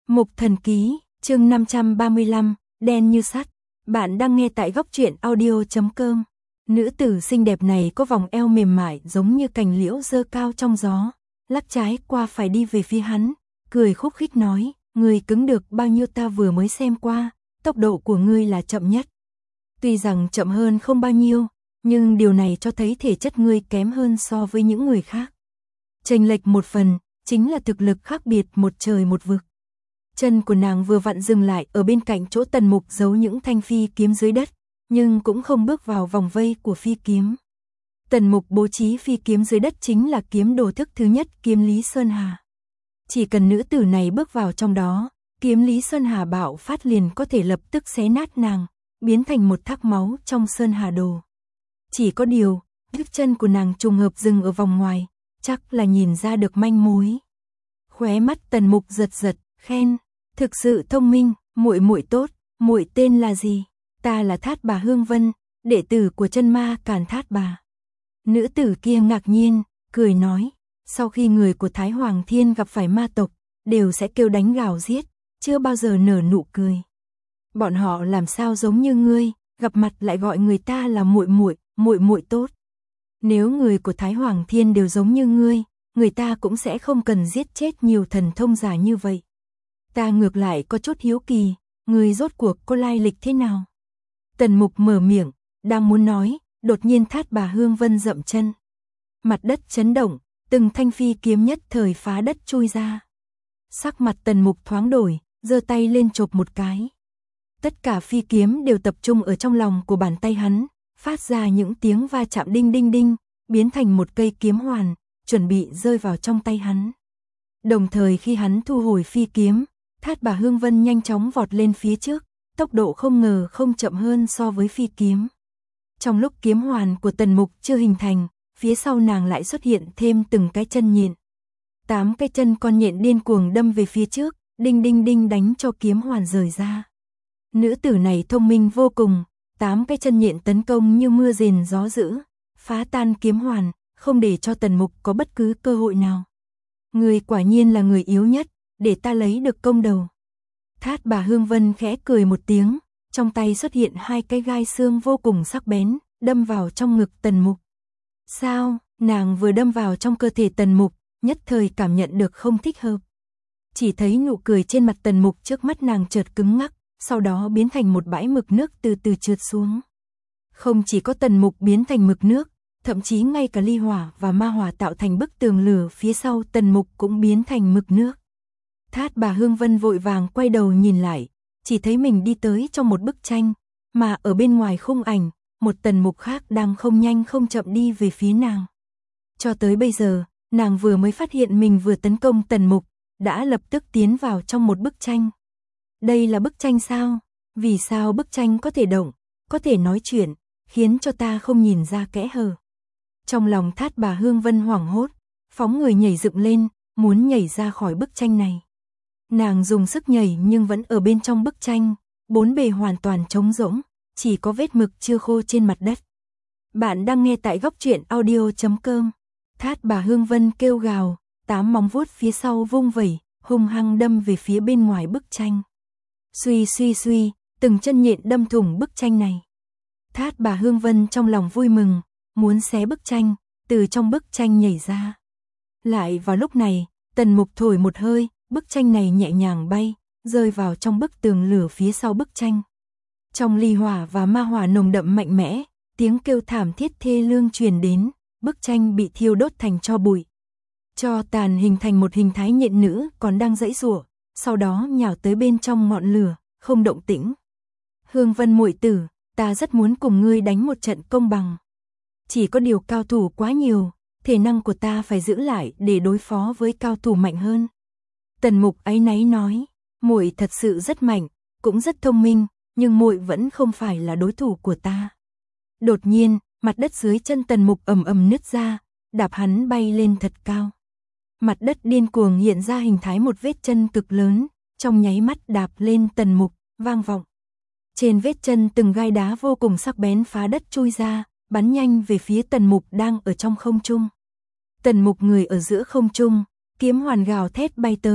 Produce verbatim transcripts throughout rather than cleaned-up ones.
Mục Thần Ký, chương năm trăm ba mươi lăm, đen như sắt. Bạn đang nghe tại góc truyện audio chấm com. Nữ tử xinh đẹp này có vòng eo mềm mại giống như cành liễu dơ cao trong gió, lắc trái qua phải đi về phía hắn, cười khúc khích nói, người cứng được bao nhiêu ta vừa mới xem qua, tốc độ của ngươi là chậm nhất. Tuy rằng chậm hơn không bao nhiêu, nhưng điều này cho thấy thể chất ngươi kém hơn so với những người khác. Chênh lệch một phần, chính là thực lực khác biệt một trời một vực. Chân của nàng vừa vặn dừng lại ở bên cạnh chỗ Tần Mục giấu những thanh phi kiếm dưới đất, nhưng cũng không bước vào vòng vây của phi kiếm. Tần Mục bố trí phi kiếm dưới đất chính là kiếm đồ thức thứ nhất Kiếm Lý Sơn Hà. Chỉ cần nữ tử này bước vào trong đó, Kiếm Lý Sơn Hà bạo phát liền có thể lập tức xé nát nàng, biến thành một thác máu trong Sơn Hà đồ. Chỉ có điều, bước chân của nàng trùng hợp dừng ở vòng ngoài, chắc là nhìn ra được manh mối. Khóe mắt Tần Mục giật giật, khen, thực sự thông minh, muội muội tốt, muội tên là gì? Ta là Thát Bà Hương Vân, đệ tử của chân ma Càn Thát Bà. Nữ tử kia ngạc nhiên, cười nói, sau khi người của Thái Hoàng Thiên gặp phải ma tộc, đều sẽ kêu đánh gào giết, chưa bao giờ nở nụ cười. Bọn họ làm sao giống như ngươi, gặp mặt lại gọi người ta là muội muội, muội muội tốt. Nếu người của Thái Hoàng Thiên đều giống như ngươi, người ta cũng sẽ không cần giết chết nhiều thần thông giả như vậy. Ta ngược lại có chút hiếu kỳ, người rốt cuộc có lai lịch thế nào? Tần Mục mở miệng, đang muốn nói, đột nhiên Thát Bà Hương Vân dậm chân. Mặt đất chấn động, từng thanh phi kiếm nhất thời phá đất chui ra. Sắc mặt Tần Mục thoáng đổi, giơ tay lên chộp một cái. Tất cả phi kiếm đều tập trung ở trong lòng của bàn tay hắn, phát ra những tiếng va chạm đinh đinh đinh, biến thành một cây kiếm hoàn, chuẩn bị rơi vào trong tay hắn. Đồng thời khi hắn thu hồi phi kiếm, Thát Bà Hương Vân nhanh chóng vọt lên phía trước, tốc độ không ngờ không chậm hơn so với phi kiếm. Trong lúc kiếm hoàn của Tần Mục chưa hình thành, phía sau nàng lại xuất hiện thêm từng cái chân nhện. Tám cái chân con nhện điên cuồng đâm về phía trước, đinh đinh đinh đánh cho kiếm hoàn rời ra. Nữ tử này thông minh vô cùng, tám cái chân nhện tấn công như mưa rền gió dữ, phá tan kiếm hoàn, không để cho Tần Mục có bất cứ cơ hội nào. Người quả nhiên là người yếu nhất, để ta lấy được công đầu. Thát Bà Hương Vân khẽ cười một tiếng, trong tay xuất hiện hai cái gai xương vô cùng sắc bén, đâm vào trong ngực Tần Mục. Sao, nàng vừa đâm vào trong cơ thể Tần Mục, nhất thời cảm nhận được không thích hợp. Chỉ thấy nụ cười trên mặt Tần Mục trước mắt nàng chợt cứng ngắc, sau đó biến thành một bãi mực nước từ từ trượt xuống. Không chỉ có Tần Mục biến thành mực nước, thậm chí ngay cả ly hỏa và ma hỏa tạo thành bức tường lửa phía sau Tần Mục cũng biến thành mực nước. Thát Bà Hương Vân vội vàng quay đầu nhìn lại, chỉ thấy mình đi tới trong một bức tranh, mà ở bên ngoài khung ảnh, một Tần Mục khác đang không nhanh không chậm đi về phía nàng. Cho tới bây giờ, nàng vừa mới phát hiện mình vừa tấn công Tần Mục, đã lập tức tiến vào trong một bức tranh. Đây là bức tranh sao? Vì sao bức tranh có thể động, có thể nói chuyện, khiến cho ta không nhìn ra kẽ hở? Trong lòng Thát Bà Hương Vân hoảng hốt, phóng người nhảy dựng lên, muốn nhảy ra khỏi bức tranh này. Nàng dùng sức nhảy nhưng vẫn ở bên trong bức tranh, bốn bề hoàn toàn trống rỗng, chỉ có vết mực chưa khô trên mặt đất. Bạn đang nghe tại góc truyện audio chấm com. Thát Bà Hương Vân kêu gào, tám móng vuốt phía sau vung vẩy, hung hăng đâm về phía bên ngoài bức tranh. Suy suy suy, từng chân nhện đâm thủng bức tranh này. Thát Bà Hương Vân trong lòng vui mừng, muốn xé bức tranh, từ trong bức tranh nhảy ra. Lại vào lúc này, Tần Mục thổi một hơi, bức tranh này nhẹ nhàng bay, rơi vào trong bức tường lửa phía sau bức tranh. Trong ly hỏa và ma hỏa nồng đậm mạnh mẽ, tiếng kêu thảm thiết thê lương truyền đến, bức tranh bị thiêu đốt thành tro bụi. Tro tàn hình thành một hình thái nhện nữ còn đang giãy giụa, sau đó nhào tới bên trong ngọn lửa, không động tĩnh. Hương Vân muội tử, ta rất muốn cùng ngươi đánh một trận công bằng. Chỉ có điều cao thủ quá nhiều, thể năng của ta phải giữ lại để đối phó với cao thủ mạnh hơn. Tần Mục áy náy nói, muội thật sự rất mạnh, cũng rất thông minh, nhưng muội vẫn không phải là đối thủ của ta. Đột nhiên, mặt đất dưới chân Tần Mục ầm ầm nứt ra, đạp hắn bay lên thật cao. Mặt đất điên cuồng hiện ra hình thái một vết chân cực lớn, trong nháy mắt đạp lên Tần Mục, vang vọng. Trên vết chân từng gai đá vô cùng sắc bén phá đất chui ra, bắn nhanh về phía Tần Mục đang ở trong không trung. Tần Mục người ở giữa không trung, kiếm hoàn gào thét bay tới,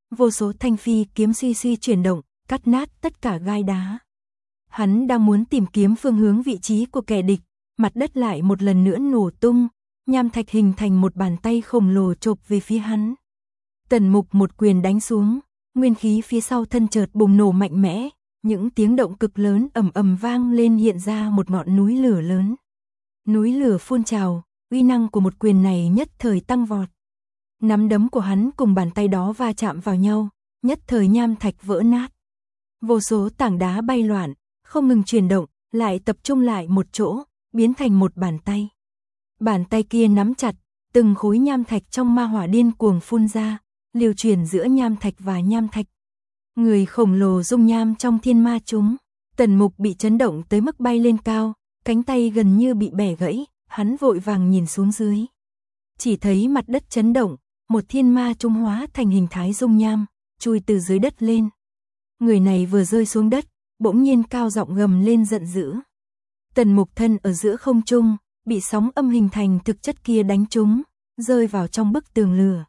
vô số thanh phi kiếm suy suy chuyển động, cắt nát tất cả gai đá. Hắn đang muốn tìm kiếm phương hướng vị trí của kẻ địch, mặt đất lại một lần nữa nổ tung, nham thạch hình thành một bàn tay khổng lồ chộp về phía hắn. Tần Mục một quyền đánh xuống, nguyên khí phía sau thân chợt bùng nổ mạnh mẽ, những tiếng động cực lớn ầm ầm vang lên, hiện ra một ngọn núi lửa lớn. Núi lửa phun trào, uy năng của một quyền này nhất thời tăng vọt. Nắm đấm của hắn cùng bàn tay đó va chạm vào nhau, nhất thời nham thạch vỡ nát. Vô số tảng đá bay loạn, không ngừng chuyển động, lại tập trung lại một chỗ, biến thành một bàn tay. Bàn tay kia nắm chặt, từng khối nham thạch trong ma hỏa điên cuồng phun ra, liều chuyển giữa nham thạch và nham thạch. Người khổng lồ dung nham trong thiên ma chúng, Tần Mục bị chấn động tới mức bay lên cao, cánh tay gần như bị bẻ gãy, hắn vội vàng nhìn xuống dưới. Chỉ thấy mặt đất chấn động, một thiên ma trung hóa thành hình thái dung nham, chui từ dưới đất lên. Người này vừa rơi xuống đất, bỗng nhiên cao giọng gầm lên giận dữ. Tần Mục thân ở giữa không trung, bị sóng âm hình thành thực chất kia đánh trúng, rơi vào trong bức tường lửa.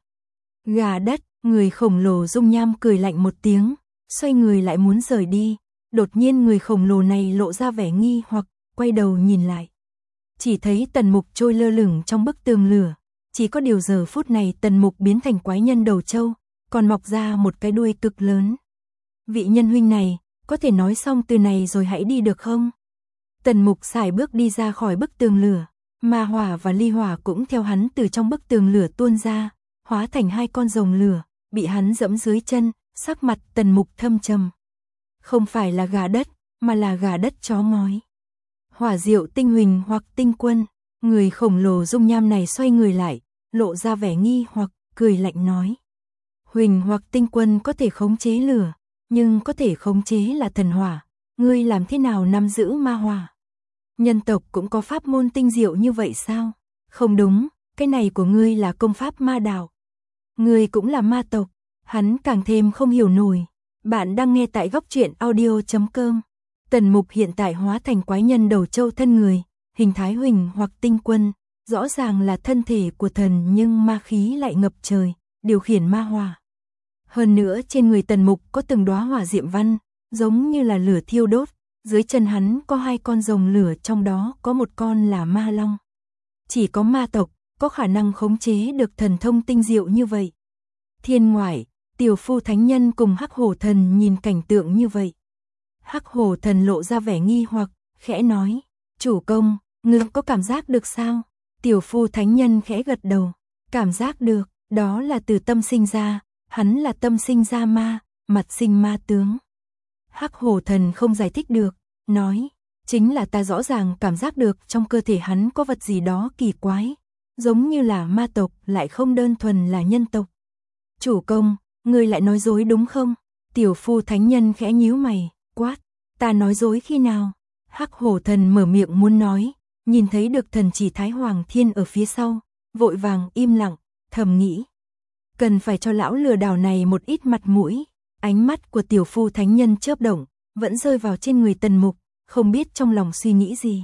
Gà đất, người khổng lồ dung nham cười lạnh một tiếng, xoay người lại muốn rời đi. Đột nhiên người khổng lồ này lộ ra vẻ nghi hoặc, quay đầu nhìn lại. Chỉ thấy Tần Mục trôi lơ lửng trong bức tường lửa. Chỉ có điều giờ phút này Tần Mục biến thành quái nhân đầu trâu, còn mọc ra một cái đuôi cực lớn. Vị nhân huynh này, có thể nói xong từ này rồi hãy đi được không? Tần Mục sải bước đi ra khỏi bức tường lửa, ma hỏa và ly hỏa cũng theo hắn từ trong bức tường lửa tuôn ra, hóa thành hai con rồng lửa, bị hắn dẫm dưới chân, sắc mặt Tần Mục thâm trầm. Không phải là gà đất, mà là gà đất chó ngói. Hỏa diệu tinh huỳnh hoặc tinh quân, người khổng lồ dung nham này xoay người lại, lộ ra vẻ nghi hoặc, cười lạnh nói. Huỳnh hoặc tinh quân có thể khống chế lửa, nhưng có thể khống chế là thần hỏa, ngươi làm thế nào nắm giữ ma hỏa? Nhân tộc cũng có pháp môn tinh diệu như vậy sao? Không đúng, cái này của ngươi là công pháp ma đạo. Ngươi cũng là ma tộc, hắn càng thêm không hiểu nổi. Bạn đang nghe tại góc truyện audio chấm com. Tần Mục hiện tại hóa thành quái nhân đầu trâu thân người, hình thái huỳnh hoặc tinh quân, rõ ràng là thân thể của thần nhưng ma khí lại ngập trời, điều khiển ma hỏa. Hơn nữa trên người Tần Mục có từng đóa hỏa diệm văn, giống như là lửa thiêu đốt, dưới chân hắn có hai con rồng lửa, trong đó có một con là ma long. Chỉ có ma tộc có khả năng khống chế được thần thông tinh diệu như vậy. Thiên ngoại, Tiểu Phu Thánh Nhân cùng Hắc Hổ Thần nhìn cảnh tượng như vậy. Hắc Hổ Thần lộ ra vẻ nghi hoặc, khẽ nói, chủ công, ngươi có cảm giác được sao? Tiểu Phu Thánh Nhân khẽ gật đầu, cảm giác được, đó là từ tâm sinh ra, hắn là tâm sinh ra ma, mặt sinh ma tướng. Hắc Hổ Thần không giải thích được, nói, chính là ta rõ ràng cảm giác được trong cơ thể hắn có vật gì đó kỳ quái, giống như là ma tộc lại không đơn thuần là nhân tộc. Chủ công, ngươi lại nói dối đúng không? Tiểu Phu Thánh Nhân khẽ nhíu mày, quát, ta nói dối khi nào? Hắc Hổ Thần mở miệng muốn nói, nhìn thấy được thần chỉ Thái Hoàng Thiên ở phía sau, vội vàng im lặng, thầm nghĩ, cần phải cho lão lừa đảo này một ít mặt mũi. Ánh mắt của Tiểu Phu Thánh Nhân chớp động, vẫn rơi vào trên người Tần Mục, không biết trong lòng suy nghĩ gì.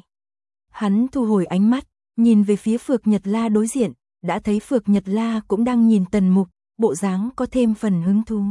Hắn thu hồi ánh mắt, nhìn về phía Phược Nhật La đối diện, đã thấy Phược Nhật La cũng đang nhìn Tần Mục, bộ dáng có thêm phần hứng thú.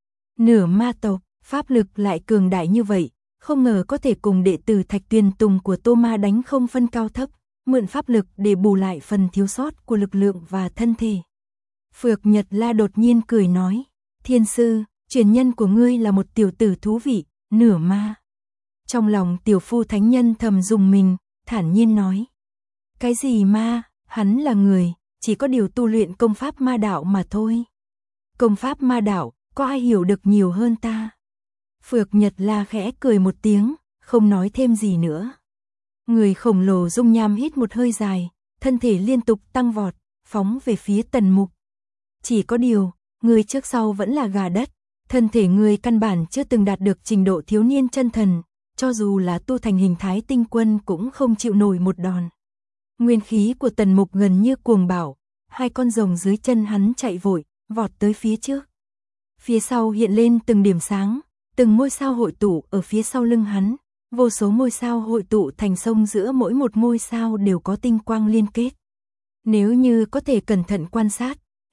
Nửa ma tộc, pháp lực lại cường đại như vậy, không ngờ có thể cùng đệ tử Thạch Tuyền Tùng của Tô Ma đánh không phân cao thấp, mượn pháp lực để bù lại phần thiếu sót của lực lượng và thân thể. Phược Nhật La đột nhiên cười nói, thiên sư, truyền nhân của ngươi là một tiểu tử thú vị, nửa ma. Trong lòng Tiểu Phu Thánh Nhân thầm dùng mình, thản nhiên nói, cái gì ma, hắn là người, chỉ có điều tu luyện công pháp ma đạo mà thôi. Công pháp ma đạo, có ai hiểu được nhiều hơn ta? Phược Nhật La khẽ cười một tiếng, không nói thêm gì nữa. Người khổng lồ dung nham hít một hơi dài, thân thể liên tục tăng vọt, phóng về phía Tần Mục. Chỉ có điều, người trước sau vẫn là gà đất, thân thể người căn bản chưa từng đạt được trình độ thiếu niên chân thần, cho dù là tu thành hình thái tinh quân cũng không chịu nổi một đòn. Nguyên khí của Tần Mục gần như cuồng bạo, hai con rồng dưới chân hắn chạy vội, vọt tới phía trước. Phía sau hiện lên từng điểm sáng, từng ngôi sao hội tụ ở phía sau lưng hắn, vô số ngôi sao hội tụ thành sông, giữa mỗi một ngôi sao đều có tinh quang liên kết. Nếu như có thể cẩn thận quan sát,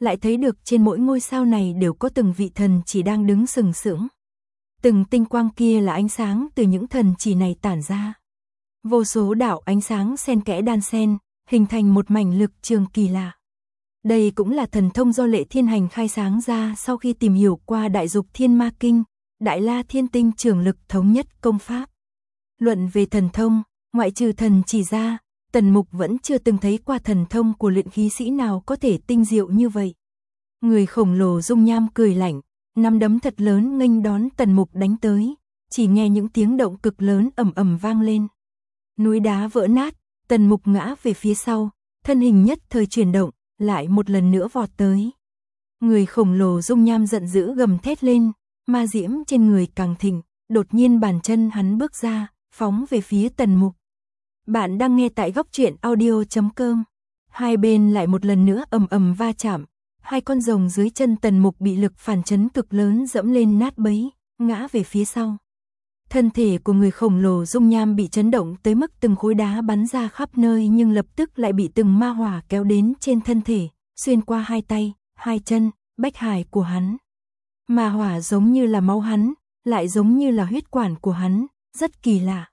lại thấy được trên mỗi ngôi sao này đều có từng vị thần chỉ đang đứng sừng sững. Từng tinh quang kia là ánh sáng từ những thần chỉ này tản ra. Vô số đạo ánh sáng xen kẽ đan xen, hình thành một mảnh lực trường kỳ lạ. Đây cũng là thần thông do Lệ Thiên Hành khai sáng ra sau khi tìm hiểu qua Đại Dục Thiên Ma Kinh, Đại La Thiên Tinh Trường Lực Thống Nhất Công Pháp. Luận về thần thông, ngoại trừ thần chỉ ra, Tần Mục vẫn chưa từng thấy qua thần thông của luyện khí sĩ nào có thể tinh diệu như vậy. Người khổng lồ dung nham cười lạnh, nắm đấm thật lớn nghênh đón Tần Mục đánh tới, chỉ nghe những tiếng động cực lớn ầm ầm vang lên. Núi đá vỡ nát, Tần Mục ngã về phía sau, thân hình nhất thời chuyển động, lại một lần nữa vọt tới. Người khổng lồ dung nham giận dữ gầm thét lên, ma diễm trên người càng thịnh, đột nhiên bàn chân hắn bước ra, phóng về phía Tần Mục. Bạn đang nghe tại góc truyện audio chấm com. Hai bên lại một lần nữa ầm ầm va chạm, hai con rồng dưới chân Tần Mục bị lực phản chấn cực lớn dẫm lên nát bấy, ngã về phía sau. Thân thể của người khổng lồ dung nham bị chấn động tới mức từng khối đá bắn ra khắp nơi, nhưng lập tức lại bị từng ma hỏa kéo đến trên thân thể, xuyên qua hai tay, hai chân, bách hải của hắn. Ma hỏa giống như là máu hắn, lại giống như là huyết quản của hắn, rất kỳ lạ.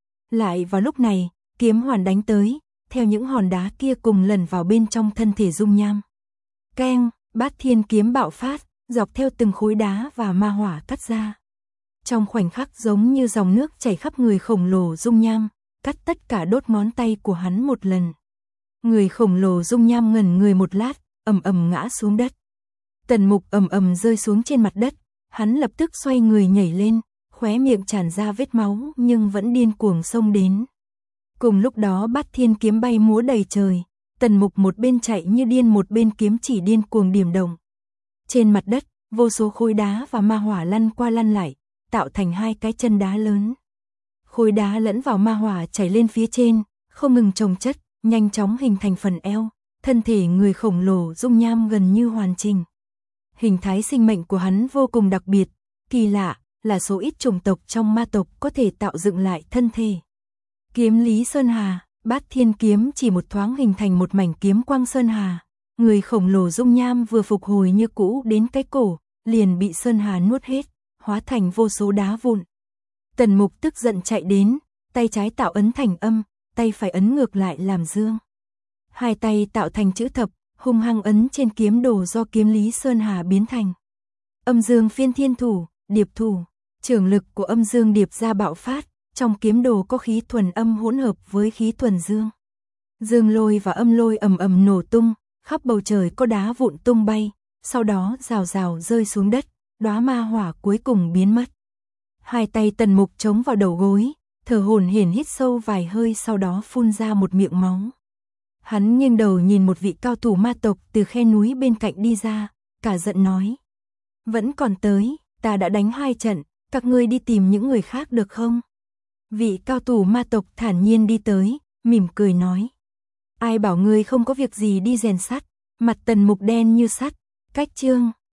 Lại vào lúc này, kiếm hoàn đánh tới, theo những hòn đá kia cùng lần vào bên trong thân thể dung nham. Keng, Bát Thiên kiếm bạo phát, dọc theo từng khối đá và ma hỏa cắt ra. Trong khoảnh khắc giống như dòng nước chảy khắp người khổng lồ dung nham, cắt tất cả đốt ngón tay của hắn một lần. Người khổng lồ dung nham ngẩn người một lát, ầm ầm ngã xuống đất. Tần Mục ầm ầm rơi xuống trên mặt đất, hắn lập tức xoay người nhảy lên, khóe miệng tràn ra vết máu nhưng vẫn điên cuồng xông đến. Cùng lúc đó Bát Thiên kiếm bay múa đầy trời, Tần Mục một bên chạy như điên một bên kiếm chỉ điên cuồng điểm động. Trên mặt đất, vô số khối đá và ma hỏa lăn qua lăn lại, tạo thành hai cái chân đá lớn. Khối đá lẫn vào ma hỏa chảy lên phía trên, không ngừng chồng chất, nhanh chóng hình thành phần eo, thân thể người khổng lồ dung nham gần như hoàn chỉnh. Hình thái sinh mệnh của hắn vô cùng đặc biệt, kỳ lạ, là số ít chủng tộc trong ma tộc có thể tạo dựng lại thân thể. Kiếm Lý Sơn Hà, Bát Thiên kiếm chỉ một thoáng hình thành một mảnh kiếm quang Sơn Hà. Người khổng lồ dung nham vừa phục hồi như cũ đến cái cổ, liền bị Sơn Hà nuốt hết, hóa thành vô số đá vụn. Tần Mục tức giận chạy đến, tay trái tạo ấn thành âm, tay phải ấn ngược lại làm dương. Hai tay tạo thành chữ thập, hung hăng ấn trên kiếm đồ do kiếm Lý Sơn Hà biến thành. Âm dương phiên thiên thủ, điệp thủ, trường lực của âm dương điệp ra bạo phát, trong kiếm đồ có khí thuần âm hỗn hợp với khí thuần dương. Dương lôi và âm lôi ầm ầm nổ tung, khắp bầu trời có đá vụn tung bay, sau đó rào rào rơi xuống đất, đóa ma hỏa cuối cùng biến mất. Hai tay Tần Mục chống vào đầu gối, thở hổn hển hít sâu vài hơi sau đó phun ra một miệng máu. Hắn nghiêng đầu nhìn một vị cao thủ ma tộc từ khe núi bên cạnh đi ra, cả giận nói: "Vẫn còn tới, ta đã đánh hai trận, các ngươi đi tìm những người khác được không?" Vị cao thủ ma tộc thản nhiên đi tới, mỉm cười nói: "Ai bảo ngươi không có việc gì đi rèn sắt?" Mặt Tần Mục đen như sắt, cách chương